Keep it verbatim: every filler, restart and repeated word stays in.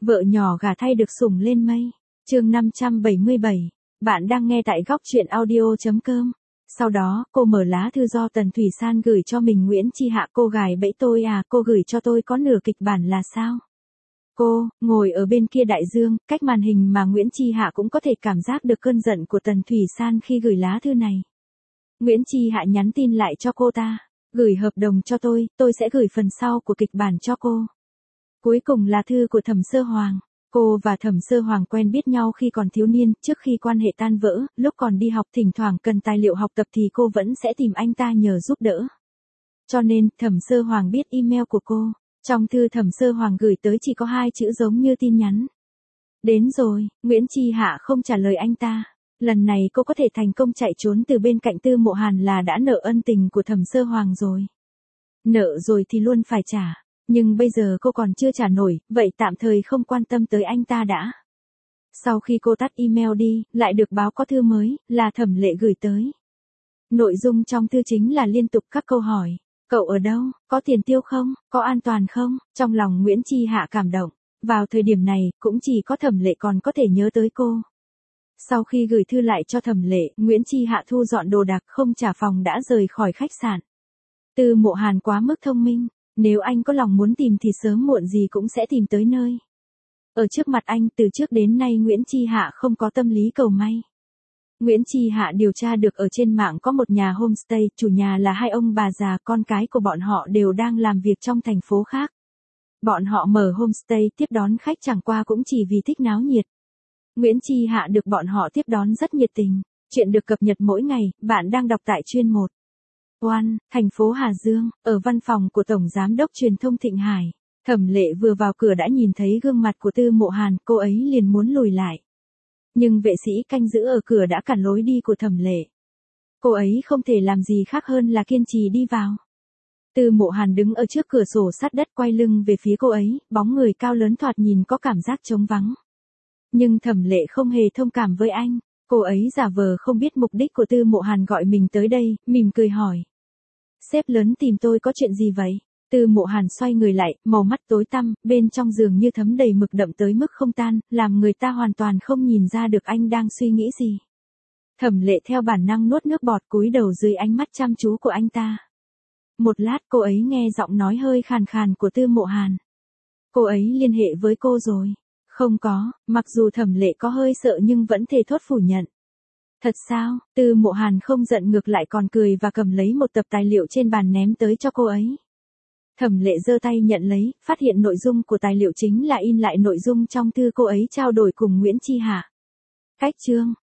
Vợ nhỏ gả thay được sủng lên mây. Chương năm trăm bảy mươi bảy. Bạn đang nghe tại góc truyện audio chấm com. Sau đó, cô mở lá thư do Tần Thủy San gửi cho mình. Nguyễn Chi Hạ, cô gài bẫy tôi à, cô gửi cho tôi có nửa kịch bản là sao? Cô, ngồi ở bên kia đại dương, cách màn hình mà Nguyễn Chi Hạ cũng có thể cảm giác được cơn giận của Tần Thủy San khi gửi lá thư này. Nguyễn Chi Hạ nhắn tin lại cho cô ta. Gửi hợp đồng cho tôi, tôi sẽ gửi phần sau của kịch bản cho cô. Cuối cùng là thư của Thẩm Sơ Hoàng. Cô và Thẩm Sơ Hoàng quen biết nhau khi còn thiếu niên, trước khi quan hệ tan vỡ, lúc còn đi học thỉnh thoảng cần tài liệu học tập thì cô vẫn sẽ tìm anh ta nhờ giúp đỡ. Cho nên, Thẩm Sơ Hoàng biết email của cô. Trong thư Thẩm Sơ Hoàng gửi tới chỉ có hai chữ giống như tin nhắn. Đến rồi, Nguyễn Chi Hạ không trả lời anh ta. Lần này cô có thể thành công chạy trốn từ bên cạnh Tư Mộ Hàn là đã nợ ân tình của Thẩm Sơ Hoàng rồi. Nợ rồi thì luôn phải trả. Nhưng bây giờ cô còn chưa trả nổi, vậy tạm thời không quan tâm tới anh ta đã. Sau khi cô tắt email đi, lại được báo có thư mới, là Thẩm Lệ gửi tới. Nội dung trong thư chính là liên tục các câu hỏi. Cậu ở đâu? Có tiền tiêu không? Có an toàn không? Trong lòng Nguyễn Chi Hạ cảm động. Vào thời điểm này, cũng chỉ có Thẩm Lệ còn có thể nhớ tới cô. Sau khi gửi thư lại cho Thẩm Lệ, Nguyễn Chi Hạ thu dọn đồ đạc không trả phòng đã rời khỏi khách sạn. Tư Mộ Hàn quá mức thông minh. Nếu anh có lòng muốn tìm thì sớm muộn gì cũng sẽ tìm tới nơi. Ở trước mặt anh từ trước đến nay Nguyễn Chi Hạ không có tâm lý cầu may. Nguyễn Chi Hạ điều tra được ở trên mạng có một nhà homestay, chủ nhà là hai ông bà già, con cái của bọn họ đều đang làm việc trong thành phố khác. Bọn họ mở homestay tiếp đón khách chẳng qua cũng chỉ vì thích náo nhiệt. Nguyễn Chi Hạ được bọn họ tiếp đón rất nhiệt tình. Chuyện được cập nhật mỗi ngày, bạn đang đọc tại chuyên một. One, thành phố Hà Dương, ở văn phòng của Tổng Giám đốc Truyền thông Thịnh Hải. Thẩm Lệ vừa vào cửa đã nhìn thấy gương mặt của Tư Mộ Hàn, cô ấy liền muốn lùi lại. Nhưng vệ sĩ canh giữ ở cửa đã cản lối đi của Thẩm Lệ. Cô ấy không thể làm gì khác hơn là kiên trì đi vào. Tư Mộ Hàn đứng ở trước cửa sổ sát đất quay lưng về phía cô ấy, bóng người cao lớn thoạt nhìn có cảm giác trống vắng. Nhưng Thẩm Lệ không hề thông cảm với anh, cô ấy giả vờ không biết mục đích của Tư Mộ Hàn gọi mình tới đây, mỉm cười hỏi. Sếp lớn tìm tôi có chuyện gì vậy? Tư Mộ Hàn xoay người lại, màu mắt tối tăm, bên trong giường như thấm đầy mực đậm tới mức không tan, làm người ta hoàn toàn không nhìn ra được anh đang suy nghĩ gì. Thẩm Lệ theo bản năng nuốt nước bọt cúi đầu dưới ánh mắt chăm chú của anh ta. Một lát cô ấy nghe giọng nói hơi khàn khàn của Tư Mộ Hàn. Cô ấy liên hệ với cô rồi. Không có, mặc dù Thẩm Lệ có hơi sợ nhưng vẫn thề thốt phủ nhận. Thật sao? Tư Mộ Hàn không giận ngược lại còn cười và cầm lấy một tập tài liệu trên bàn ném tới cho cô ấy. Thẩm Lệ giơ tay nhận lấy, phát hiện nội dung của tài liệu chính là in lại nội dung trong thư cô ấy trao đổi cùng Nguyễn Chi Hạ. Cách chương,